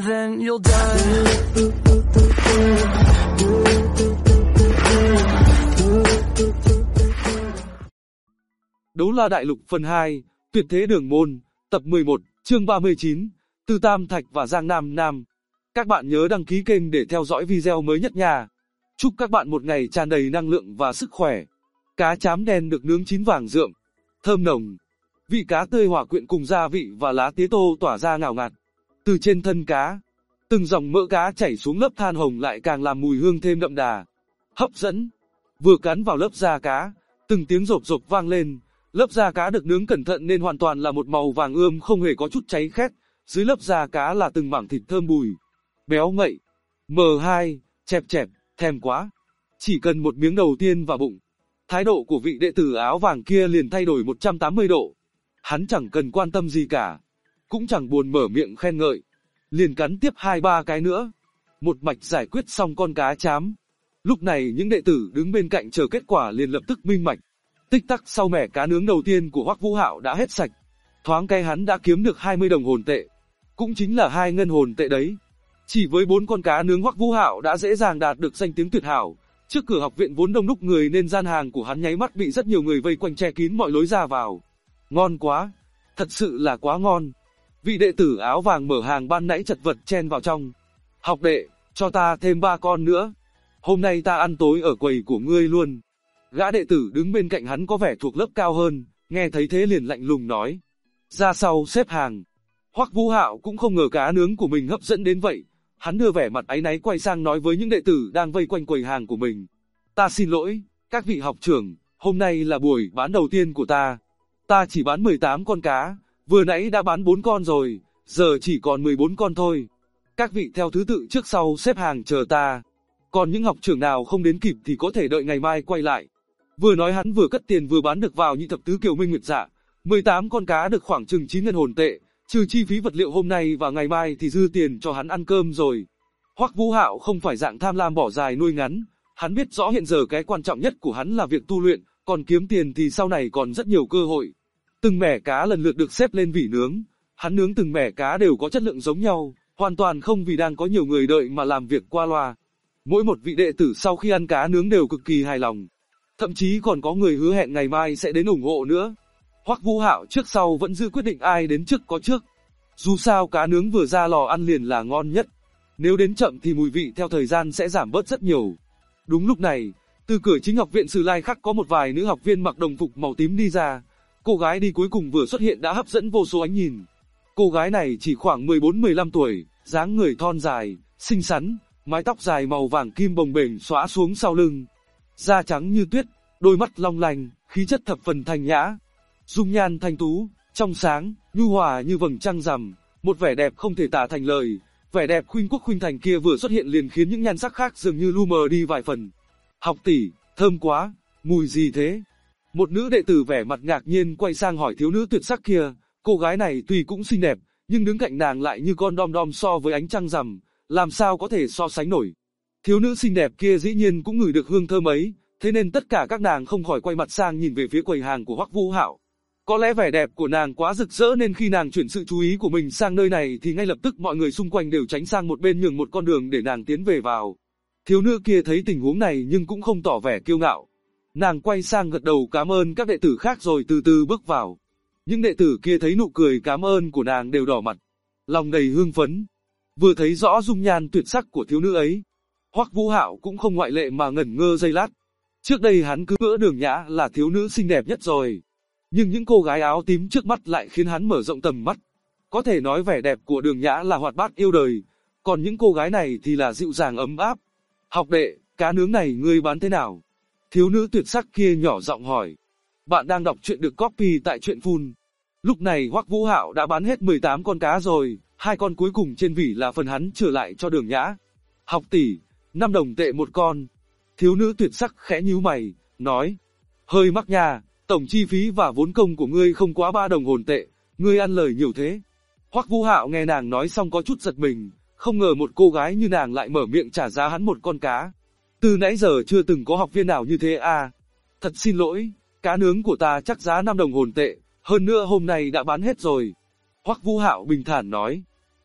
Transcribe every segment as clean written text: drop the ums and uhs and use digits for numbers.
and then you'll die. Đấu La Đại Lục phần 2, Tuyệt Thế Đường Môn, tập 11, chương 39, Từ Tam Thạch và Giang Nam Nam. Các bạn nhớ đăng ký kênh để theo dõi video mới nhất nha. Chúc các bạn một ngày tràn đầy năng lượng và sức khỏe. Cá chám đen được nướng chín vàng rượm, thơm nồng. Vị cá tươi hòa quyện cùng gia vị và lá tía tô tỏa ra ngào ngạt. Từ trên thân cá, từng dòng mỡ cá chảy xuống lớp than hồng lại càng làm mùi hương thêm đậm đà, hấp dẫn. Vừa cắn vào lớp da cá, từng tiếng rộp rộp vang lên. Lớp da cá được nướng cẩn thận nên hoàn toàn là một màu vàng ươm không hề có chút cháy khét. Dưới lớp da cá là từng mảng thịt thơm bùi, béo ngậy. M2, chẹp chẹp, thèm quá. Chỉ cần một miếng đầu tiên vào bụng, thái độ của vị đệ tử áo vàng kia liền thay đổi 180 độ. Hắn chẳng cần quan tâm gì cả, cũng chẳng buồn mở miệng khen ngợi, liền cắn tiếp 2-3 cái nữa. Một mạch giải quyết xong con cá chám. Lúc này những đệ tử đứng bên cạnh chờ kết quả liền lập tức minh mạch. Tích tắc sau mẻ cá nướng đầu tiên của Hoắc Vũ Hạo đã hết sạch. Thoáng cái hắn đã kiếm được 20 đồng hồn tệ, cũng chính là 2 ngân hồn tệ đấy. Chỉ với 4 con cá nướng Hoắc Vũ Hạo đã dễ dàng đạt được danh tiếng tuyệt hảo. Trước cửa học viện vốn đông đúc người nên gian hàng của hắn nháy mắt bị rất nhiều người vây quanh che kín mọi lối ra vào. Ngon quá, thật sự là quá ngon. Vị đệ tử áo vàng mở hàng ban nãy chật vật chen vào trong. Học đệ, cho ta thêm 3 con nữa. Hôm nay ta ăn tối ở quầy của ngươi luôn. Gã đệ tử đứng bên cạnh hắn có vẻ thuộc lớp cao hơn, nghe thấy thế liền lạnh lùng nói. Ra sau xếp hàng. Hoắc Vũ Hạo cũng không ngờ cá nướng của mình hấp dẫn đến vậy. Hắn đưa vẻ mặt áy náy quay sang nói với những đệ tử đang vây quanh quầy hàng của mình. Ta xin lỗi, các vị học trưởng, hôm nay là buổi bán đầu tiên của ta. Ta chỉ bán 18 con cá, vừa nãy đã bán 4 con rồi, giờ chỉ còn 14 con thôi. Các vị theo thứ tự trước sau xếp hàng chờ ta. Còn những học trưởng nào không đến kịp thì có thể đợi ngày mai quay lại. Vừa nói hắn vừa cất tiền vừa bán được vào nhị thập tứ Kiều Minh Nguyệt Dạ. 18 con cá được khoảng chừng 9 ngân hồn tệ, trừ chi phí vật liệu hôm nay và ngày mai thì dư tiền cho hắn ăn cơm rồi. Hoắc Vũ Hạo không phải dạng tham lam bỏ dài nuôi ngắn, hắn biết rõ hiện giờ cái quan trọng nhất của hắn là việc tu luyện, còn kiếm tiền thì sau này còn rất nhiều cơ hội. Từng mẻ cá lần lượt được xếp lên vỉ nướng, hắn nướng từng mẻ cá đều có chất lượng giống nhau, hoàn toàn không vì đang có nhiều người đợi mà làm việc qua loa. Mỗi một vị đệ tử sau khi ăn cá nướng đều cực kỳ hài lòng. Thậm chí còn có người hứa hẹn ngày mai sẽ đến ủng hộ nữa. Hoắc Vũ Hạo trước sau vẫn giữ quyết định ai đến trước có trước. Dù sao cá nướng vừa ra lò ăn liền là ngon nhất. Nếu đến chậm thì mùi vị theo thời gian sẽ giảm bớt rất nhiều. Đúng lúc này, từ cửa chính học viện Sử Lai Khắc có một vài nữ học viên mặc đồng phục màu tím đi ra. Cô gái đi cuối cùng vừa xuất hiện đã hấp dẫn vô số ánh nhìn. Cô gái này chỉ khoảng 14-15 tuổi, dáng người thon dài, xinh xắn, mái tóc dài màu vàng kim bồng bềnh xõa xuống sau lưng. Da trắng như tuyết, đôi mắt long lanh, khí chất thập phần thanh nhã. Dung nhan thanh tú, trong sáng, nhu hòa như vầng trăng rằm, một vẻ đẹp không thể tả thành lời. Vẻ đẹp khuynh quốc khuynh thành kia vừa xuất hiện liền khiến những nhan sắc khác dường như lu mờ đi vài phần. Học tỷ, thơm quá, mùi gì thế? Một nữ đệ tử vẻ mặt ngạc nhiên quay sang hỏi thiếu nữ tuyệt sắc kia. Cô gái này tuy cũng xinh đẹp, nhưng đứng cạnh nàng lại như con đom đom so với ánh trăng rằm, làm sao có thể so sánh nổi. Thiếu nữ xinh đẹp kia dĩ nhiên cũng ngửi được hương thơm ấy, thế nên tất cả các nàng không khỏi quay mặt sang nhìn về phía quầy hàng của Hoắc Vũ Hạo. Có lẽ vẻ đẹp của nàng quá rực rỡ nên khi nàng chuyển sự chú ý của mình sang nơi này thì ngay lập tức mọi người xung quanh đều tránh sang một bên nhường một con đường để nàng tiến về vào. Thiếu nữ kia thấy tình huống này nhưng cũng không tỏ vẻ kiêu ngạo. Nàng quay sang gật đầu cảm ơn các đệ tử khác rồi từ từ bước vào. Những đệ tử kia thấy nụ cười cảm ơn của nàng đều đỏ mặt, lòng đầy hưng phấn. Vừa thấy rõ dung nhan tuyệt sắc của thiếu nữ ấy, Hoắc Vũ Hạo cũng không ngoại lệ mà ngẩn ngơ giây lát. Trước đây hắn cứ ngỡ Đường Nhã là thiếu nữ xinh đẹp nhất rồi. Nhưng những cô gái áo tím trước mắt lại khiến hắn mở rộng tầm mắt. Có thể nói vẻ đẹp của Đường Nhã là hoạt bát yêu đời, còn những cô gái này thì là dịu dàng ấm áp. Học đệ, cá nướng này ngươi bán thế nào? Thiếu nữ tuyệt sắc kia nhỏ giọng hỏi. Bạn đang đọc truyện được copy tại truyện Phun. Lúc này Hoắc Vũ Hạo đã bán hết 18 con cá rồi, 2 con cuối cùng trên vỉ là phần hắn trở lại cho Đường Nhã. Học tỷ, 5 đồng tệ một con. Thiếu nữ tuyệt sắc khẽ nhíu mày, nói. Hơi mắc nha, tổng chi phí và vốn công của ngươi không quá 3 đồng hồn tệ, ngươi ăn lời nhiều thế. Hoắc Vũ Hạo nghe nàng nói xong có chút giật mình, không ngờ một cô gái như nàng lại mở miệng trả giá hắn một con cá. Từ nãy giờ chưa từng có học viên nào như thế à. Thật xin lỗi, cá nướng của ta chắc giá 5 đồng hồn tệ, hơn nữa hôm nay đã bán hết rồi. Hoắc Vũ Hạo bình thản nói.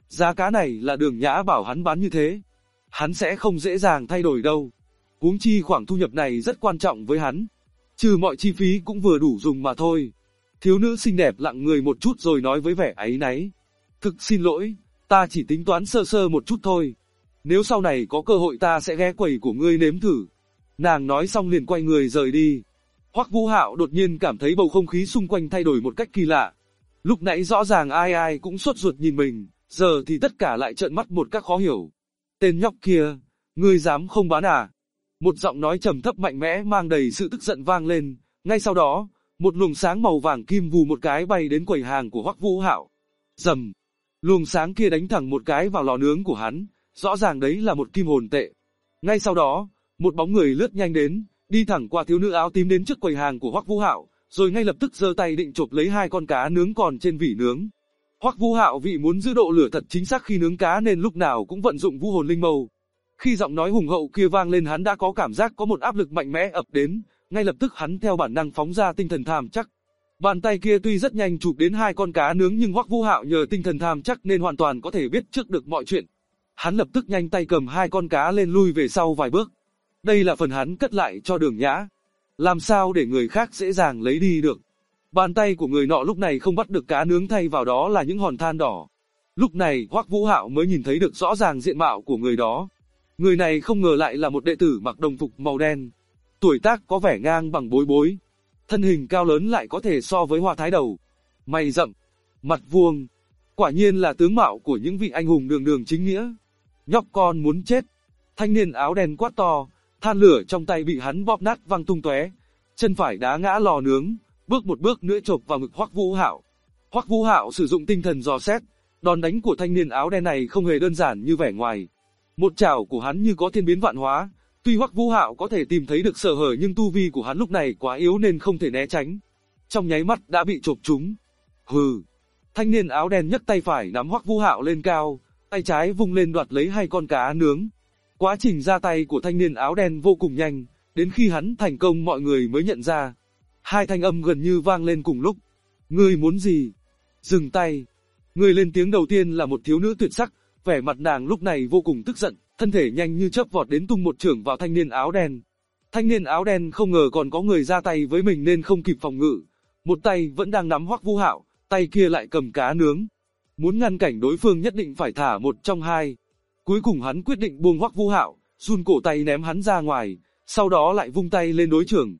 Giá cá này là Đường Nhã bảo hắn bán như thế. Hắn sẽ không dễ dàng thay đổi đâu. Huống chi khoản thu nhập này rất quan trọng với hắn. Trừ mọi chi phí cũng vừa đủ dùng mà thôi. Thiếu nữ xinh đẹp lặng người một chút rồi nói với vẻ áy náy. Thực xin lỗi, ta chỉ tính toán sơ sơ một chút thôi. Nếu sau này có cơ hội ta sẽ ghé quầy của ngươi nếm thử. Nàng nói xong liền quay người rời đi. Hoắc Vũ Hạo đột nhiên cảm thấy bầu không khí xung quanh thay đổi một cách kỳ lạ. Lúc nãy rõ ràng ai ai cũng sốt ruột nhìn mình, giờ thì tất cả lại trợn mắt một cách khó hiểu. Tên nhóc kia, ngươi dám không bán à? Một giọng nói trầm thấp mạnh mẽ mang đầy sự tức giận vang lên, ngay sau đó, một luồng sáng màu vàng kim vù một cái bay đến quầy hàng của Hoắc Vũ Hạo. Rầm, luồng sáng kia đánh thẳng một cái vào lò nướng của hắn, rõ ràng đấy là một kim hồn tệ. Ngay sau đó, một bóng người lướt nhanh đến, đi thẳng qua thiếu nữ áo tím đến trước quầy hàng của Hoắc Vũ Hạo, rồi ngay lập tức giơ tay định chộp lấy 2 con cá nướng còn trên vỉ nướng. Hoắc Vũ Hạo vì muốn giữ độ lửa thật chính xác khi nướng cá nên lúc nào cũng vận dụng vũ hồn linh mâu. Khi giọng nói hùng hậu kia vang lên hắn đã có cảm giác có một áp lực mạnh mẽ ập đến, ngay lập tức hắn theo bản năng phóng ra tinh thần tham chắc. Bàn tay kia tuy rất nhanh chụp đến 2 con cá nướng nhưng Hoắc Vũ Hạo nhờ tinh thần tham chắc nên hoàn toàn có thể biết trước được mọi chuyện. Hắn lập tức nhanh tay cầm 2 con cá lên lui về sau vài bước. Đây là phần hắn cất lại cho Đường Nhã. Làm sao để người khác dễ dàng lấy đi được. Bàn tay của người nọ lúc này không bắt được cá nướng, thay vào đó là những hòn than đỏ. Lúc này Hoắc Vũ Hạo mới nhìn thấy được rõ ràng diện mạo của người đó. Người này không ngờ lại là một đệ tử mặc đồng phục màu đen. Tuổi tác có vẻ ngang bằng Bối Bối. Thân hình cao lớn lại có thể so với Hoa Thái Đầu. Mày rậm, mặt vuông. Quả nhiên là tướng mạo của những vị anh hùng đường đường chính nghĩa. Nhóc con muốn chết. Thanh niên áo đen quát to, than lửa trong tay bị hắn bóp nát văng tung tóe. Chân phải đá ngã lò nướng, bước một bước nữa chộp vào ngực Hoắc Vũ Hạo. Hoắc Vũ Hạo sử dụng tinh thần dò xét, đòn đánh của thanh niên áo đen này không hề đơn giản như vẻ ngoài. Một chảo của hắn như có thiên biến vạn hóa, tuy Hoắc Vũ Hạo có thể tìm thấy được sơ hở nhưng tu vi của hắn lúc này quá yếu nên không thể né tránh. Trong nháy mắt đã bị chộp trúng. Hừ. Thanh niên áo đen nhấc tay phải nắm Hoắc Vũ Hạo lên cao, tay trái vung lên đoạt lấy 2 con cá nướng. Quá trình ra tay của thanh niên áo đen vô cùng nhanh, đến khi hắn thành công mọi người mới nhận ra. 2 thanh âm gần như vang lên cùng lúc. Ngươi muốn gì? Dừng tay. Người lên tiếng đầu tiên là một thiếu nữ tuyệt sắc, vẻ mặt nàng lúc này vô cùng tức giận, thân thể nhanh như chớp vọt đến tung một chưởng vào thanh niên áo đen. Thanh niên áo đen không ngờ còn có người ra tay với mình nên không kịp phòng ngự. Một tay vẫn đang nắm Hoắc Vũ Hạo, tay kia lại cầm cá nướng. Muốn ngăn cảnh đối phương nhất định phải thả một trong hai. Cuối cùng hắn quyết định buông Hoắc Vũ Hạo, run cổ tay ném hắn ra ngoài, sau đó lại vung tay lên đối chưởng.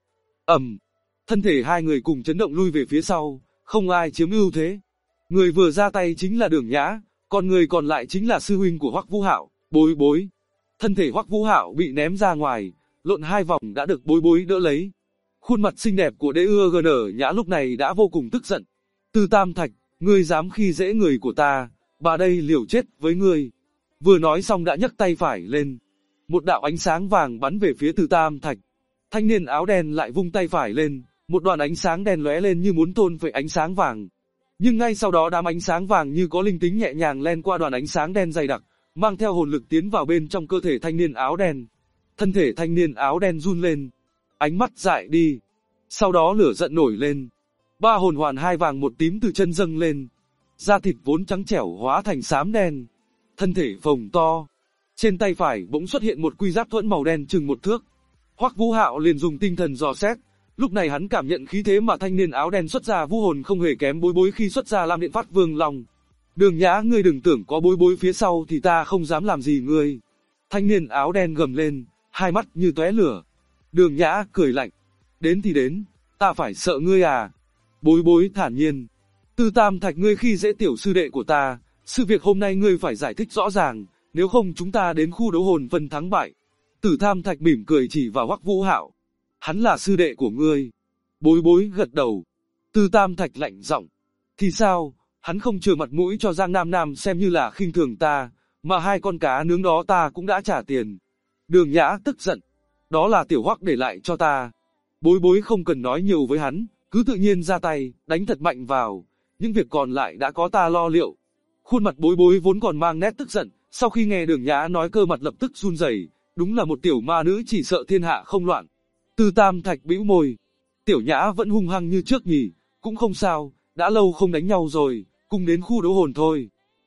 Thân thể hai người cùng chấn động lui về phía sau, không ai chiếm ưu thế. Người vừa ra tay chính là Đường Nhã, còn người còn lại chính là sư huynh của Hoắc Vũ Hạo, Bối Bối. Thân thể Hoắc Vũ Hạo bị ném ra ngoài, lộn 2 vòng đã được Bối Bối đỡ lấy. Khuôn mặt xinh đẹp của Đế Ưa GN Nhã lúc này đã vô cùng tức giận. Từ Tam Thạch, ngươi dám khi dễ người của ta, bà đây liều chết với ngươi. Vừa nói xong đã nhấc tay phải lên. Một đạo ánh sáng vàng bắn về phía Từ Tam Thạch. Thanh niên áo đen lại vung tay phải lên, một đoàn ánh sáng đen lóe lên như muốn thôn phệ ánh sáng vàng. Nhưng ngay sau đó đám ánh sáng vàng như có linh tính nhẹ nhàng len qua đoàn ánh sáng đen dày đặc, mang theo hồn lực tiến vào bên trong cơ thể thanh niên áo đen. Thân thể thanh niên áo đen run lên, ánh mắt dại đi. Sau đó lửa giận nổi lên. 3 hồn hoàn 2 vàng 1 tím từ chân dâng lên. Da thịt vốn trắng trẻo hóa thành xám đen. Thân thể phồng to. Trên tay phải bỗng xuất hiện một quy giáp thuẫn màu đen chừng 1 thước. Hoắc Vũ Hạo liền dùng tinh thần dò xét. Lúc này hắn cảm nhận khí thế mà thanh niên áo đen xuất ra vũ hồn không hề kém Bối Bối khi xuất ra Lam Điện Phát Vương Long. Đường Nhã, ngươi đừng tưởng có Bối Bối phía sau thì ta không dám làm gì ngươi. Thanh niên áo đen gầm lên, hai mắt như tóe lửa. Đường Nhã cười lạnh. Đến thì đến, ta phải sợ ngươi à? Bối Bối thản nhiên. Từ Tam Thạch, ngươi khi dễ tiểu sư đệ của ta, sự việc hôm nay ngươi phải giải thích rõ ràng, nếu không chúng ta đến khu đấu hồn phân thắng bại. Từ Tam Thạch mỉm cười chỉ vào Hoắc Vũ Hạo. Hắn là sư đệ của ngươi. Bối Bối gật đầu. Từ Tam Thạch lạnh giọng. Thì sao, hắn không chừa mặt mũi cho Giang Nam Nam xem như là khinh thường ta, mà 2 con cá nướng đó ta cũng đã trả tiền. Đường Nhã tức giận. Đó là tiểu Hoắc để lại cho ta. Bối Bối không cần nói nhiều với hắn, cứ tự nhiên ra tay, đánh thật mạnh vào. Những việc còn lại đã có ta lo liệu. Khuôn mặt Bối Bối vốn còn mang nét tức giận, sau khi nghe Đường Nhã nói cơ mặt lập tức run rẩy. Đúng là một tiểu ma nữ chỉ sợ thiên hạ không loạn. Từ Tam Thạch bĩu môi. Tiểu Nhã vẫn hung hăng như trước nhỉ, cũng không sao, đã lâu không đánh nhau rồi, cùng đến khu đấu hồn thôi.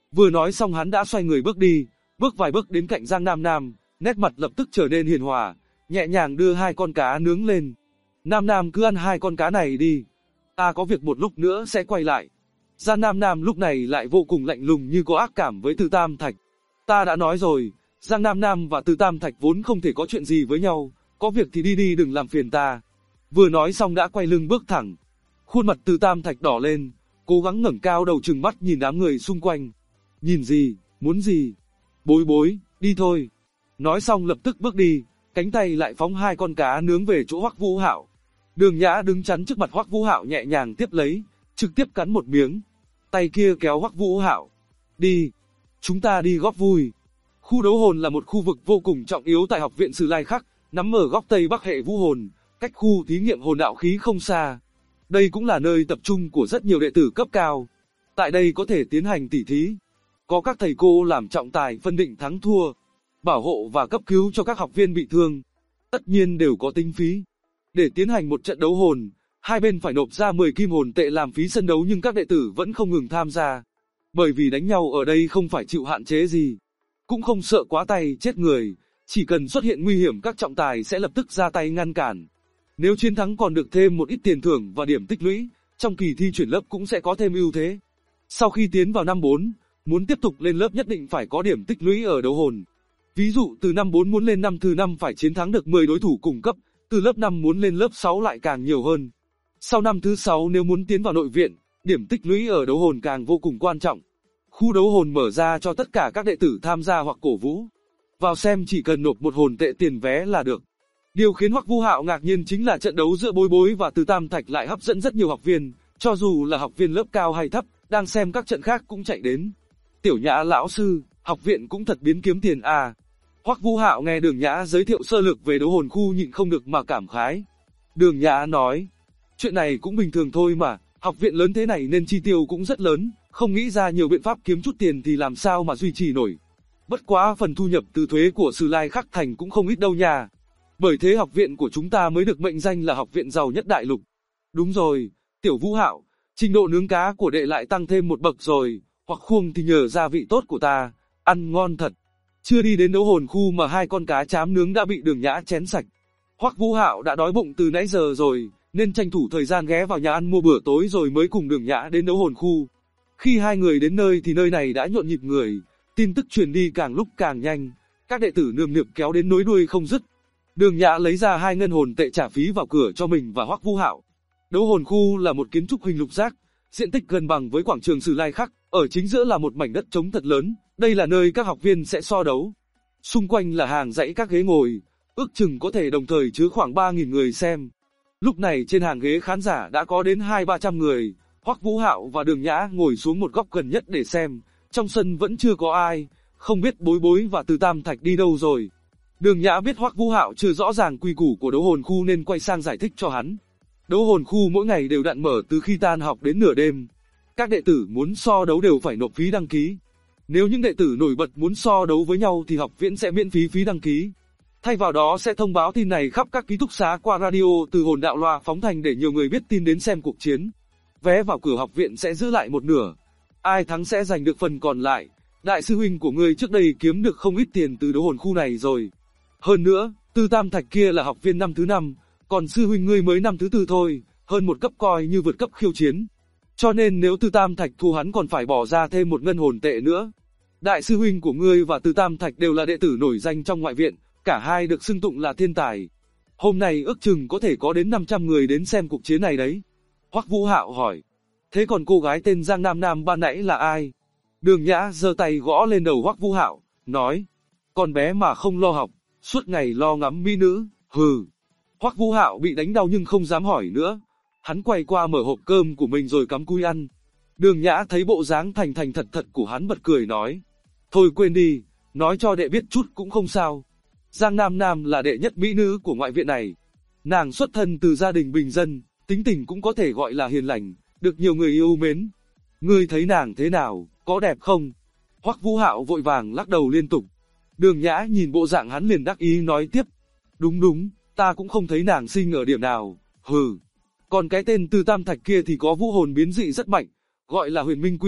Vừa nói xong hắn đã xoay người bước đi, bước vài bước đến cạnh Giang Nam Nam, nét mặt lập tức trở nên hiền hòa, nhẹ nhàng đưa hai con cá nướng lên. Nam Nam cứ ăn hai con cá này đi, ta có việc một lúc nữa sẽ quay lại. Giang Nam Nam lúc này lại vô cùng lạnh lùng như có ác cảm với Từ Tam Thạch. Ta đã nói rồi, Giang Nam Nam và Từ Tam Thạch vốn không thể có chuyện gì với nhau, có việc thì đi đi đừng làm phiền ta. Vừa nói xong đã quay lưng bước thẳng. Khuôn mặt Từ Tam Thạch đỏ lên, cố gắng ngẩng cao đầu trừng mắt nhìn đám người xung quanh. Nhìn gì, muốn gì? Bối bối, đi thôi. Nói xong lập tức bước đi, cánh tay lại phóng hai con cá nướng về chỗ Hoắc Vũ Hạo. Đường Nhã đứng chắn trước mặt Hoắc Vũ Hạo nhẹ nhàng tiếp lấy, trực tiếp cắn một miếng. Tay kia kéo Hoắc Vũ Hạo. Đi, chúng ta đi góp vui. Khu đấu hồn là một khu vực vô cùng trọng yếu tại Học viện Sử Lai Khắc, nằm ở góc Tây Bắc hệ vũ hồn, cách khu thí nghiệm hồn đạo khí không xa. Đây cũng là nơi tập trung của rất nhiều đệ tử cấp cao. Tại đây có thể tiến hành tỉ thí. Có các thầy cô làm trọng tài phân định thắng thua, bảo hộ và cấp cứu cho các học viên bị thương. Tất nhiên đều có tính phí. Để tiến hành một trận đấu hồn, hai bên phải nộp ra 10 kim hồn tệ làm phí sân đấu, nhưng các đệ tử vẫn không ngừng tham gia. Bởi vì đánh nhau ở đây không phải chịu hạn chế gì, cũng không sợ quá tay chết người, chỉ cần xuất hiện nguy hiểm các trọng tài sẽ lập tức ra tay ngăn cản. Nếu chiến thắng còn được thêm một ít tiền thưởng và điểm tích lũy, trong kỳ thi chuyển lớp cũng sẽ có thêm ưu thế. Sau khi tiến vào năm 4, muốn tiếp tục lên lớp nhất định phải có điểm tích lũy ở đấu hồn. Ví dụ từ năm 4 muốn lên năm thứ 5 phải chiến thắng được 10 đối thủ cùng cấp, từ lớp 5 muốn lên lớp 6 lại càng nhiều hơn. Sau năm thứ 6 nếu muốn tiến vào nội viện, điểm tích lũy ở đấu hồn càng vô cùng quan trọng. Khu đấu hồn mở ra cho tất cả các đệ tử tham gia hoặc cổ vũ. Vào xem chỉ cần nộp một hồn tệ tiền vé là được. Điều khiến Hoắc Vũ Hạo ngạc nhiên chính là trận đấu giữa Bối Bối và Từ Tam Thạch lại hấp dẫn rất nhiều học viên, cho dù là học viên lớp cao hay thấp, đang xem các trận khác cũng chạy đến. Tiểu Nhã lão sư, học viện cũng thật biến kiếm tiền à. Hoắc Vũ Hạo nghe Đường Nhã giới thiệu sơ lược về đấu hồn khu nhịn không được mà cảm khái. Đường Nhã nói, chuyện này cũng bình thường thôi mà, học viện lớn thế này nên chi tiêu cũng rất lớn, không nghĩ ra nhiều biện pháp kiếm chút tiền thì làm sao mà duy trì nổi. Bất quá phần thu nhập từ thuế của Sử Lai Khắc Thành cũng không ít đâu nha. Bởi thế học viện của chúng ta mới được mệnh danh là học viện giàu nhất đại lục. Đúng rồi, Tiểu Vũ Hạo, trình độ nướng cá của đệ lại tăng thêm một bậc rồi, hoặc khuông thì nhờ gia vị tốt của ta, ăn ngon thật. Chưa đi đến đấu hồn khu mà hai con cá chám nướng đã bị Đường Nhã chén sạch. Hoắc Vũ Hạo đã đói bụng từ nãy giờ rồi, nên tranh thủ thời gian ghé vào nhà ăn mua bữa tối rồi mới cùng Đường Nhã đến đấu hồn khu. Khi hai người đến nơi thì nơi này đã nhộn nhịp người, tin tức truyền đi càng lúc càng nhanh, các đệ tử nườm nượp kéo đến nối đuôi không dứt. Đường Nhã lấy ra 2 ngân hồn tệ trả phí vào cửa cho mình và Hoắc Vũ Hạo. Đấu hồn khu là một kiến trúc hình lục giác, diện tích gần bằng với quảng trường Sử Lai Khắc, ở chính giữa là một mảnh đất trống thật lớn, đây là nơi các học viên sẽ so đấu. Xung quanh là hàng dãy các ghế ngồi, ước chừng có thể đồng thời chứa khoảng 3.000 người xem. Lúc này trên hàng ghế khán giả đã có đến 200-300 người, Hoắc Vũ Hạo và Đường Nhã ngồi xuống một góc gần nhất để xem, trong sân vẫn chưa có ai, không biết Bối Bối và Từ Tam Thạch đi đâu rồi. Đường Nhã biết Hoắc Vũ Hạo chưa rõ ràng quy củ của đấu hồn khu nên quay sang giải thích cho hắn. Đấu hồn khu mỗi ngày đều đặn mở từ khi tan học đến nửa đêm. Các đệ tử muốn so đấu đều phải nộp phí đăng ký. Nếu những đệ tử nổi bật muốn so đấu với nhau thì học viện sẽ miễn phí đăng ký. Thay vào đó sẽ thông báo tin này khắp các ký túc xá qua radio từ hồn đạo loa phóng thành để nhiều người biết tin đến xem cuộc chiến. Vé vào cửa học viện sẽ giữ lại một nửa. Ai thắng sẽ giành được phần còn lại. Đại sư huynh của ngươi trước đây kiếm được không ít tiền từ đấu hồn khu này rồi. Hơn nữa, Từ Tam Thạch kia là học viên năm thứ 5, còn sư huynh ngươi mới năm thứ 4 thôi, hơn một cấp coi như vượt cấp khiêu chiến. Cho nên nếu Từ Tam Thạch thua hắn còn phải bỏ ra thêm một ngân hồn tệ nữa. Đại sư huynh của ngươi và Từ Tam Thạch đều là đệ tử nổi danh trong ngoại viện, cả hai được xưng tụng là thiên tài. Hôm nay ước chừng có thể có đến 500 người đến xem cuộc chiến này đấy. Hoắc Vũ Hạo hỏi, thế còn cô gái tên Giang Nam Nam ban nãy là ai? Đường Nhã giơ tay gõ lên đầu Hoắc Vũ Hạo, nói, con bé mà không lo học, suốt ngày lo ngắm mỹ nữ, hừ. Hoắc Vũ Hạo bị đánh đau nhưng không dám hỏi nữa. Hắn quay qua mở hộp cơm của mình rồi cắm cúi ăn. Đường Nhã thấy bộ dáng thành thành thật thật của hắn bật cười nói, thôi quên đi, nói cho đệ biết chút cũng không sao. Giang Nam Nam là đệ nhất mỹ nữ của ngoại viện này. Nàng xuất thân từ gia đình bình dân, tính tình cũng có thể gọi là hiền lành, được nhiều người yêu mến. Ngươi thấy nàng thế nào, có đẹp không? Hoắc Vũ Hạo vội vàng lắc đầu liên tục. Đường Nhã nhìn bộ dạng hắn liền đắc ý nói tiếp, đúng, ta cũng không thấy nàng xinh ở điểm nào, hừ. Còn cái tên Từ Tam Thạch kia thì có vũ hồn biến dị rất mạnh, gọi là Huyền Minh Quy,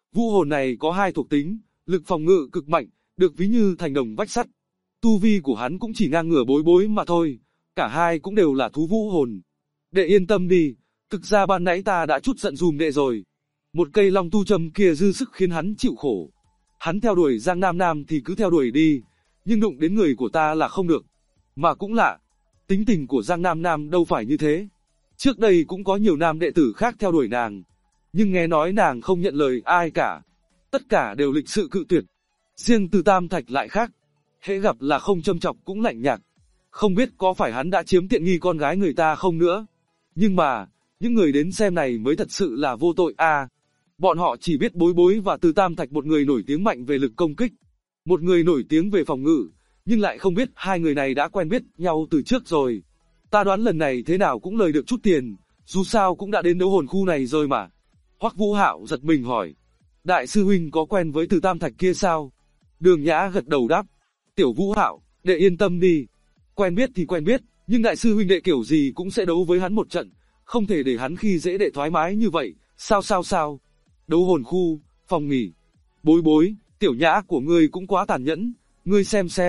Vũ hồn này có hai thuộc tính, lực phòng ngự cực mạnh, được ví như thành đồng vách sắt. Tu vi của hắn cũng chỉ ngang ngửa Bối Bối mà thôi, cả hai cũng đều là thú vũ hồn. Đệ yên tâm đi, thực ra ban nãy ta đã chút giận dùm đệ rồi. Một cây long tu châm kia dư sức khiến hắn chịu khổ. Hắn theo đuổi Giang Nam Nam thì cứ theo đuổi đi, nhưng đụng đến người của ta là không được. Mà cũng lạ, tính tình của Giang Nam Nam đâu phải như thế. Trước đây cũng có nhiều nam đệ tử khác theo đuổi nàng, nhưng nghe nói nàng không nhận lời ai cả. Tất cả đều lịch sự cự tuyệt. Riêng Từ Tam Thạch lại khác, hễ gặp là không châm chọc cũng lạnh nhạt. Không biết có phải hắn đã chiếm tiện nghi con gái người ta không nữa. Nhưng mà, những người đến xem này mới thật sự là vô tội à. Bọn họ chỉ biết Bối Bối và Từ Tam Thạch, một người nổi tiếng mạnh về lực công kích, một người nổi tiếng về phòng ngự, nhưng lại không biết hai người này đã quen biết nhau từ trước rồi. Ta đoán lần này thế nào cũng lời được chút tiền, dù sao cũng đã đến đấu hồn khu này rồi mà. Hoắc Vũ Hạo giật mình hỏi, đại sư huynh có quen với Từ Tam Thạch kia sao? Đường Nhã gật đầu đáp, Tiểu Vũ Hạo, đệ yên tâm đi. Quen biết thì quen biết, nhưng đại sư huynh đệ kiểu gì cũng sẽ đấu với hắn một trận, không thể để hắn khi dễ đệ thoải mái như vậy, sao? Đấu hồn khu, phòng nghỉ. Bối Bối, Tiểu Nhã của ngươi cũng quá tàn nhẫn, ngươi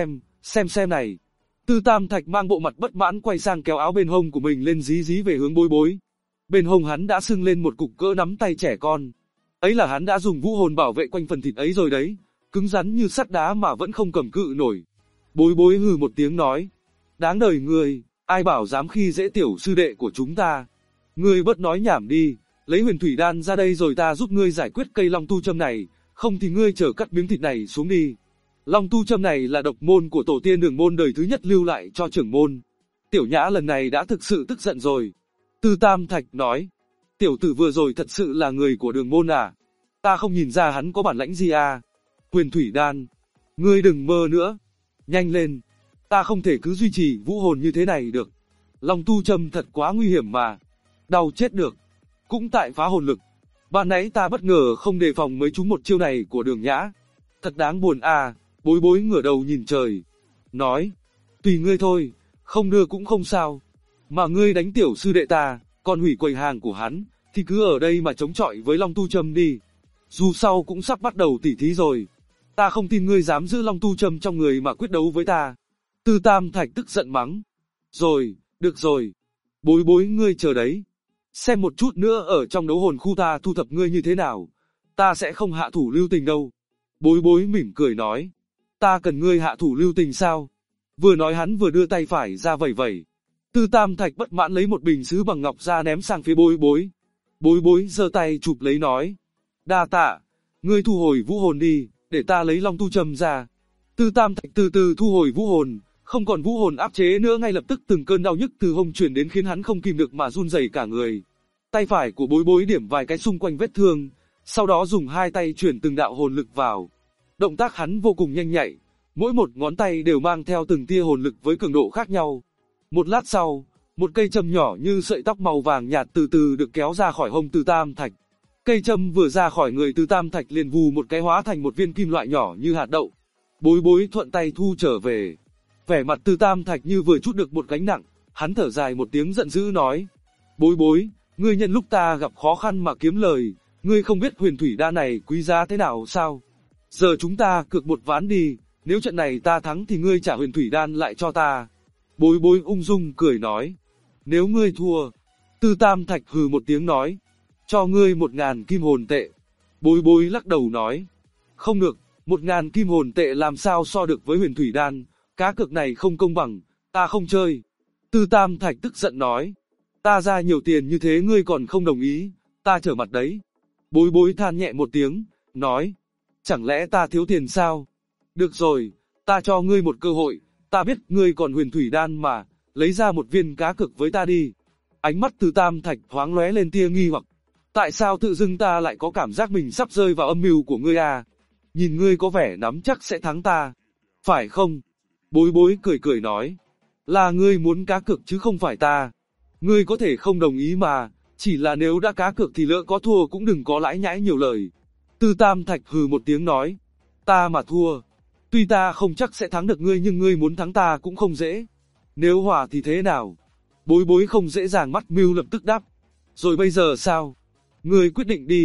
xem này. Từ Tam Thạch mang bộ mặt bất mãn quay sang kéo áo bên hông của mình lên dí về hướng Bối Bối. Bên hông hắn đã sưng lên một cục cỡ nắm tay trẻ con. Ấy là hắn đã dùng vũ hồn bảo vệ quanh phần thịt ấy rồi đấy, cứng rắn như sắt đá mà vẫn không cầm cự nổi. Bối Bối hừ một tiếng nói, đáng đời ngươi, ai bảo dám khi dễ tiểu sư đệ của chúng ta. Ngươi bớt nói nhảm đi, lấy huyền thủy đan ra đây rồi ta giúp ngươi giải quyết cây long tu châm này, không thì ngươi chờ cắt miếng thịt này xuống đi. Long tu châm này là độc môn của tổ tiên Đường môn đời thứ nhất lưu lại cho trưởng môn. Tiểu Nhã lần này đã thực sự tức giận rồi. Từ Tam Thạch nói, tiểu tử vừa rồi thật sự là người của Đường môn à? Ta không nhìn ra hắn có bản lãnh gì à? Huyền thủy đan, ngươi đừng mơ nữa. Nhanh lên, ta không thể cứ duy trì vũ hồn như thế này được. Long tu châm thật quá nguy hiểm mà. Đau chết được. Cũng tại phá hồn lực. Ban nãy ta bất ngờ không đề phòng mới trúng một chiêu này của Đường Nhã. Thật đáng buồn à. Bối Bối ngửa đầu nhìn trời, nói, tùy ngươi thôi, không đưa cũng không sao. Mà ngươi đánh tiểu sư đệ ta, còn hủy quầy hàng của hắn, thì cứ ở đây mà chống chọi với Long tu châm đi. Dù sau cũng sắp bắt đầu tỉ thí rồi. Ta không tin ngươi dám giữ Long tu châm trong người mà quyết đấu với ta. Từ Tam Thạch tức giận mắng. Rồi, được rồi. Bối Bối ngươi chờ đấy. Xem một chút nữa ở trong đấu hồn khu ta thu thập ngươi như thế nào. Ta sẽ không hạ thủ lưu tình đâu. Bối Bối mỉm cười nói. Ta cần ngươi hạ thủ lưu tình sao? Vừa nói hắn vừa đưa tay phải ra vẩy vẩy. Từ Tam Thạch bất mãn lấy một bình sứ bằng ngọc ra ném sang phía Bối Bối. Bối Bối giơ tay chụp lấy nói. Đa tạ, ngươi thu hồi vũ hồn đi, để ta lấy long tu châm ra. Từ Tam Thạch từ từ thu hồi vũ hồn, không còn vũ hồn áp chế nữa, ngay lập tức từng cơn đau nhức từ hông truyền đến khiến hắn không kìm được mà run rẩy cả người. Tay phải của Bối Bối điểm vài cái xung quanh vết thương, sau đó dùng hai tay chuyển từng đạo hồn lực vào. Động tác hắn vô cùng nhanh nhạy, mỗi một ngón tay đều mang theo từng tia hồn lực với cường độ khác nhau. Một lát sau, một cây châm nhỏ như sợi tóc màu vàng nhạt từ từ được kéo ra khỏi hông Từ Tam Thạch. Cây châm vừa ra khỏi người Từ Tam Thạch liền vù một cái hóa thành một viên kim loại nhỏ như hạt đậu. Bối Bối thuận tay thu trở về. Vẻ mặt Từ Tam Thạch như vừa trút được một gánh nặng, hắn thở dài một tiếng giận dữ nói. Bối Bối, ngươi nhân lúc ta gặp khó khăn mà kiếm lời, ngươi không biết huyền thủy đan này quý giá thế nào sao? Giờ chúng ta cược một ván đi, nếu trận này ta thắng thì ngươi trả huyền thủy đan lại cho ta. Bối Bối ung dung cười nói. Nếu ngươi thua, Từ Tam Thạch hừ một tiếng nói. Cho ngươi 1000 kim hồn tệ. Bối Bối lắc đầu nói. Không được, 1000 kim hồn tệ làm sao so được với huyền thủy đan, cá cược này không công bằng, ta không chơi. Từ Tam Thạch tức giận nói. Ta ra nhiều tiền như thế ngươi còn không đồng ý, ta trở mặt đấy. Bối Bối than nhẹ một tiếng, nói. Chẳng lẽ ta thiếu tiền sao? Được rồi, ta cho ngươi một cơ hội, ta biết ngươi còn huyền thủy đan mà, lấy ra một viên cá cược với ta đi. Ánh mắt Từ Tam Thạch thoáng lóe lên tia nghi hoặc. Tại sao tự dưng ta lại có cảm giác mình sắp rơi vào âm mưu của ngươi à? Nhìn ngươi có vẻ nắm chắc sẽ thắng ta. Phải không? Bối Bối cười nói. Là ngươi muốn cá cược chứ không phải ta. Ngươi có thể không đồng ý mà, chỉ là nếu đã cá cược thì lỡ có thua cũng đừng có lãi nhãi nhiều lời. Từ Tam Thạch hừ một tiếng nói. Ta mà thua. Tuy ta không chắc sẽ thắng được ngươi nhưng ngươi muốn thắng ta cũng không dễ. Nếu hòa thì thế nào? Bối Bối không dễ dàng mắt mưu lập tức đáp. Rồi bây giờ sao? Ngươi quyết định đi,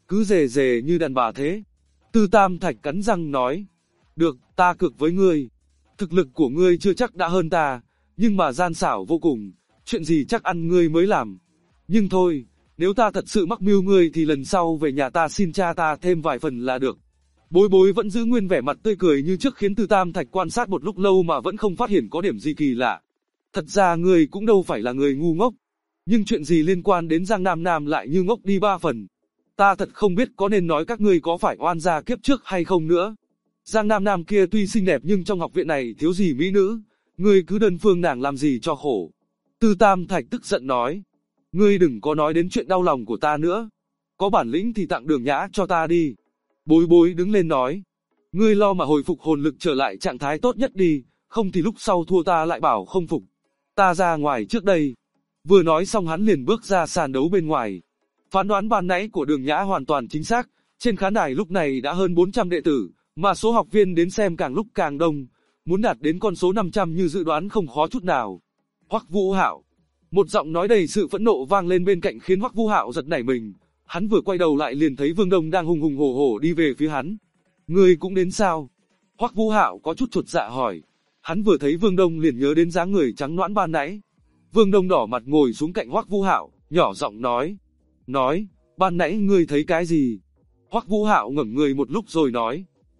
cứ rề rề như đàn bà thế. Tư Tam Thạch cắn răng nói, được, ta cược với ngươi. Thực lực của ngươi chưa chắc đã hơn ta, nhưng mà gian xảo vô cùng, chuyện gì chắc ăn ngươi mới làm. Nhưng thôi, nếu ta thật sự mắc mưu ngươi thì lần sau về nhà ta xin cha ta thêm vài phần là được. Bối Bối vẫn giữ nguyên vẻ mặt tươi cười như trước khiến Tư Tam Thạch quan sát một lúc lâu mà vẫn không phát hiện có điểm gì kỳ lạ. Thật ra ngươi cũng đâu phải là người ngu ngốc. Nhưng chuyện gì liên quan đến Giang Nam Nam lại như ngốc đi ba phần. Ta thật không biết có nên nói các ngươi có phải oan gia kiếp trước hay không nữa. Giang Nam Nam kia tuy xinh đẹp nhưng trong học viện này thiếu gì mỹ nữ, ngươi cứ đơn phương nàng làm gì cho khổ. Tư Tam Thạch tức giận nói, ngươi đừng có nói đến chuyện đau lòng của ta nữa. Có bản lĩnh thì tặng Đường Nhã cho ta đi. Bối Bối đứng lên nói, ngươi lo mà hồi phục hồn lực trở lại trạng thái tốt nhất đi, không thì lúc sau thua ta lại bảo không phục. Ta ra ngoài trước đây. Vừa nói xong hắn liền bước ra sàn đấu bên ngoài. Phán đoán ban nãy của Đường Nhã hoàn toàn chính xác, trên khán đài lúc này đã hơn 400 đệ tử, mà số học viên đến xem càng lúc càng đông, muốn đạt đến con số 500 như dự đoán không khó chút nào. Hoắc Vũ Hạo. Một giọng nói đầy sự phẫn nộ vang lên bên cạnh khiến Hoắc Vũ Hạo giật nảy mình, hắn vừa quay đầu lại liền thấy Vương Đông đang hùng hùng hổ hổ đi về phía hắn. Ngươi cũng đến sao? Hoắc Vũ Hạo có chút chột dạ hỏi. Hắn vừa thấy Vương Đông liền nhớ đến dáng người trắng nõn ban nãy. Vương Đông đỏ mặt ngồi xuống cạnh Hoắc Vũ Hạo, nhỏ giọng nói, ban nãy ngươi thấy cái gì? Hoắc Vũ Hạo ngẩng người một lúc rồi nói,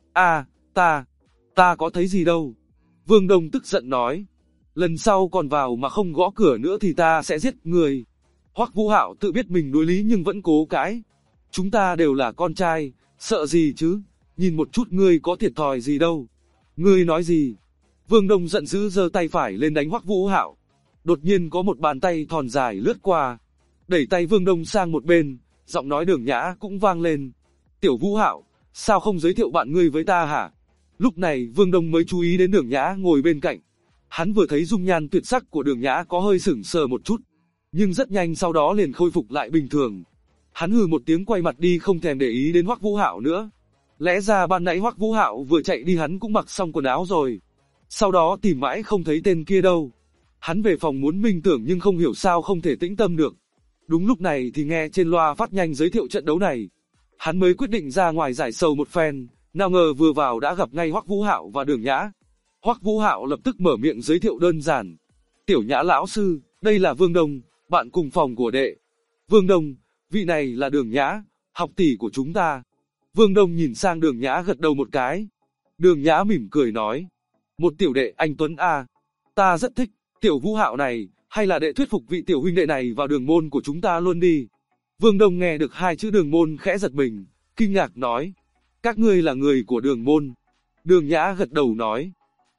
ta có thấy gì đâu. Vương Đông tức giận nói, lần sau còn vào mà không gõ cửa nữa thì ta sẽ giết ngươi. Hoắc Vũ Hạo tự biết mình đối lý nhưng vẫn cố cãi. Chúng ta đều là con trai, sợ gì chứ, nhìn một chút ngươi có thiệt thòi gì đâu. Ngươi nói gì? Vương Đông giận dữ giơ tay phải lên đánh Hoắc Vũ Hạo. Đột nhiên có một bàn tay thon dài lướt qua, đẩy tay Vương Đông sang một bên, giọng nói Đường Nhã cũng vang lên. Tiểu Vũ Hạo, sao không giới thiệu bạn ngươi với ta hả? Lúc này Vương Đông mới chú ý đến Đường Nhã ngồi bên cạnh. Hắn vừa thấy dung nhan tuyệt sắc của Đường Nhã có hơi sững sờ một chút, nhưng rất nhanh sau đó liền khôi phục lại bình thường. Hắn hừ một tiếng quay mặt đi không thèm để ý đến Hoắc Vũ Hạo nữa. Lẽ ra ban nãy Hoắc Vũ Hạo vừa chạy đi hắn cũng mặc xong quần áo rồi. Sau đó tìm mãi không thấy tên kia đâu. Hắn về phòng muốn minh tưởng nhưng không hiểu sao không thể tĩnh tâm được. Đúng lúc này thì nghe trên loa phát nhanh giới thiệu trận đấu này. Hắn mới quyết định ra ngoài giải sầu một phen, nào ngờ vừa vào đã gặp ngay Hoắc Vũ Hạo và Đường Nhã. Hoắc Vũ Hạo lập tức mở miệng giới thiệu đơn giản. Tiểu Nhã lão sư, đây là Vương Đông, bạn cùng phòng của đệ. Vương Đông, vị này là Đường Nhã, học tỷ của chúng ta. Vương Đông nhìn sang Đường Nhã gật đầu một cái. Đường Nhã mỉm cười nói, một tiểu đệ anh Tuấn A. Ta rất thích, Tiểu Vũ Hạo này, hay là đệ thuyết phục vị tiểu huynh đệ này vào đường môn của chúng ta luôn đi. Vương Đông nghe được hai chữ đường môn khẽ giật mình, kinh ngạc nói, các ngươi là người của đường môn. Đường Nhã gật đầu nói,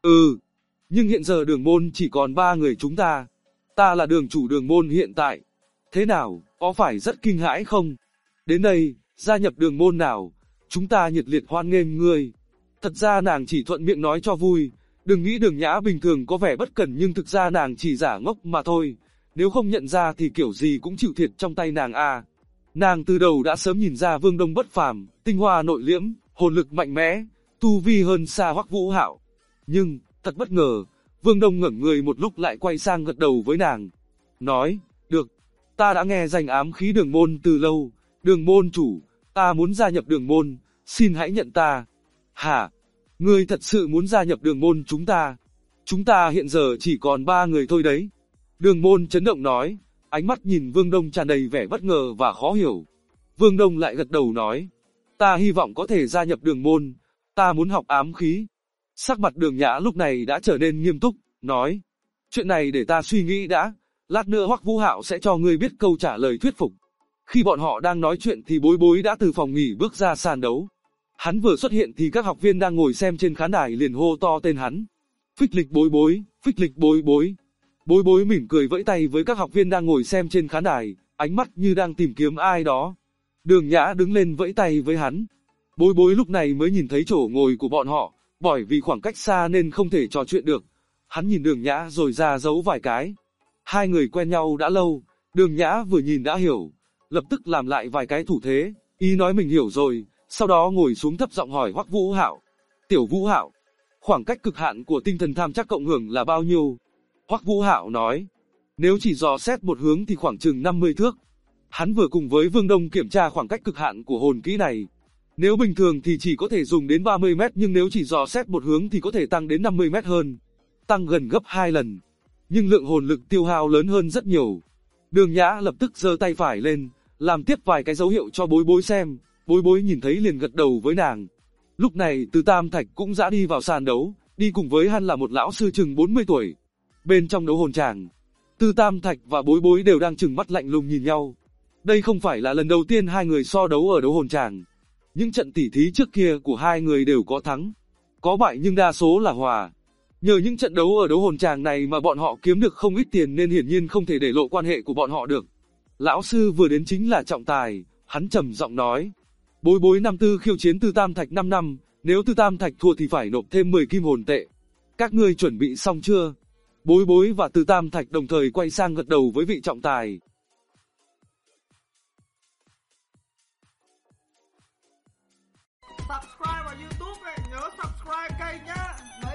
nhưng hiện giờ đường môn chỉ còn 3 người chúng ta. Ta là đường chủ đường môn hiện tại. Thế nào, có phải rất kinh hãi không? Đến đây, gia nhập đường môn nào, chúng ta nhiệt liệt hoan nghênh ngươi. Thật ra nàng chỉ thuận miệng nói cho vui, đừng nghĩ Đường Nhã bình thường có vẻ bất cẩn nhưng thực ra nàng chỉ giả ngốc mà thôi. Nếu không nhận ra thì kiểu gì cũng chịu thiệt trong tay nàng à. Nàng từ đầu đã sớm nhìn ra Vương Đông bất phàm, tinh hoa nội liễm, hồn lực mạnh mẽ, tu vi hơn xa Hoắc Vũ Hạo. Nhưng, thật bất ngờ, Vương Đông ngẩng người một lúc lại quay sang gật đầu với nàng. Nói, được, ta đã nghe danh ám khí đường môn từ lâu, đường môn chủ, ta muốn gia nhập đường môn, xin hãy nhận ta. Hả? Ngươi thật sự muốn gia nhập đường môn chúng ta? Chúng ta hiện giờ chỉ còn 3 người thôi đấy. Đường môn chấn động nói, ánh mắt nhìn Vương Đông tràn đầy vẻ bất ngờ và khó hiểu. Vương Đông lại gật đầu nói, ta hy vọng có thể gia nhập đường môn, ta muốn học ám khí. Sắc mặt Đường Nhã lúc này đã trở nên nghiêm túc, nói, chuyện này để ta suy nghĩ đã, lát nữa Hoắc Vũ Hạo sẽ cho ngươi biết câu trả lời thuyết phục. Khi bọn họ đang nói chuyện thì Bối Bối đã từ phòng nghỉ bước ra sàn đấu. Hắn vừa xuất hiện thì các học viên đang ngồi xem trên khán đài liền hô to tên hắn. Phích lịch Bối Bối, phích lịch Bối Bối. Bối Bối mỉm cười vẫy tay với các học viên đang ngồi xem trên khán đài, ánh mắt như đang tìm kiếm ai đó. Đường Nhã đứng lên vẫy tay với hắn. Bối Bối lúc này mới nhìn thấy chỗ ngồi của bọn họ, bởi vì khoảng cách xa nên không thể trò chuyện được. Hắn nhìn Đường Nhã rồi ra dấu vài cái. Hai người quen nhau đã lâu, Đường Nhã vừa nhìn đã hiểu, lập tức làm lại vài cái thủ thế, ý nói mình hiểu rồi, sau đó ngồi xuống thấp giọng hỏi Hoắc Vũ Hạo. Tiểu Vũ Hạo, khoảng cách cực hạn của tinh thần tham chắc cộng hưởng là bao nhiêu? Hoắc Vũ Hạo nói, nếu chỉ dò xét một hướng thì khoảng chừng 50 thước. Hắn vừa cùng với Vương Đông kiểm tra khoảng cách cực hạn của hồn kỹ này. Nếu bình thường thì chỉ có thể dùng đến 30 mét, nhưng nếu chỉ dò xét một hướng thì có thể tăng đến 50 mét hơn, tăng gần gấp 2 lần. Nhưng lượng hồn lực tiêu hao lớn hơn rất nhiều. Đường Nhã lập tức giơ tay phải lên, làm tiếp vài cái dấu hiệu cho Bối Bối xem. Bối Bối nhìn thấy liền gật đầu với nàng. Lúc này Từ Tam Thạch cũng dã đi vào sàn đấu, đi cùng với hắn là một lão sư chừng 40 tuổi. Bên trong đấu hồn tràng, Từ Tam Thạch và Bối Bối đều đang trừng mắt lạnh lùng nhìn nhau. Đây không phải là lần đầu tiên hai người so đấu ở đấu hồn tràng. Những trận tỉ thí trước kia của hai người đều có thắng, có bại nhưng đa số là hòa. Nhờ những trận đấu ở đấu hồn tràng này mà bọn họ kiếm được không ít tiền, nên hiển nhiên không thể để lộ quan hệ của bọn họ được. Lão sư vừa đến chính là Trọng Tài, hắn trầm giọng nói. Bối Bối năm tư khiêu chiến Từ Tam Thạch 5 năm, nếu Từ Tam Thạch thua thì phải nộp thêm 10 kim hồn tệ. Các ngươi chuẩn bị xong chưa? Bối Bối và Từ Tam Thạch đồng thời quay sang gật đầu với vị Trọng Tài. Subscribe vào YouTube này, nhớ subscribe kênh nhá.